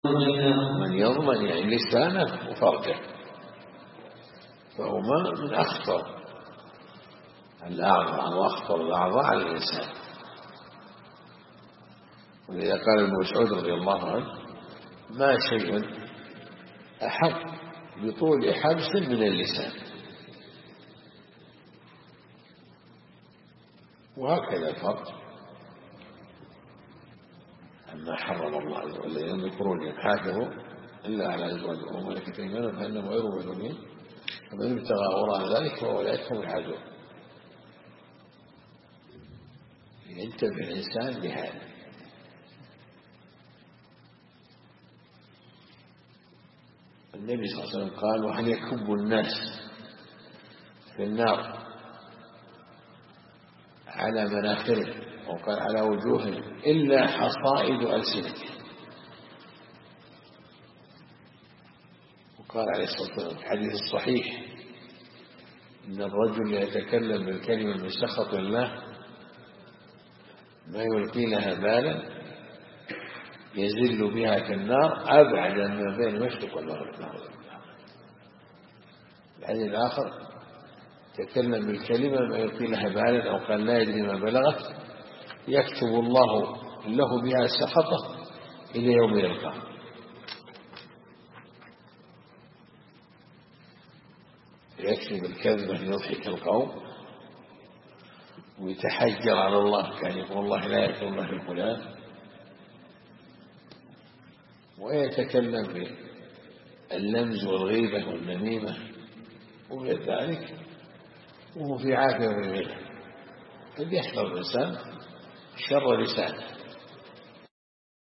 من يضمن يعني لسانه وفرجه، فهما من أخطر الأعضاء وأخطر الأعضاء على الإنسان. ولذا قال ابن مسعود رضي الله عنه: ما شيء أحق بطول حبس من اللسان. وهكذا الفرج، أما حرم الله عز وجل أن يخرج حافظوا إلا على أزواجهم وملكت أيمانهم فإنهم غير ملومين، فمن ابتغى وراء ذلك فأولئك هم العادون. ينتبه الإنسان بهذا. النبي صلى الله عليه وسلم قال: وهل يكب الناس في النار على مناخرهم وقال على وجوههم إلا حصائد ألسنتهم. وقال عليه الصلاة والسلام في الحديث الصحيح: إن الرجل يتكلم بالكلمة من سخط الله ما يلقي لها بالا يزل بها في النار أبعد ما بين المشرق والمغرب. الحديث الآخر: تكلم بالكلمة ما يلقي لها بالا، أو قال لا يدري ما بلغت، يكتب الله له بها سخطه إلى يوم يلقاه. يكتب الكذبة ليضحك القوم ويتحجر على الله، كان يقول الله لا يكتب الله لفلان، ويتكلم باللمز والغيبة والنميمة وغير ذلك وهو في عافية وغيره. قد يحذر الإنسان شر لسانه.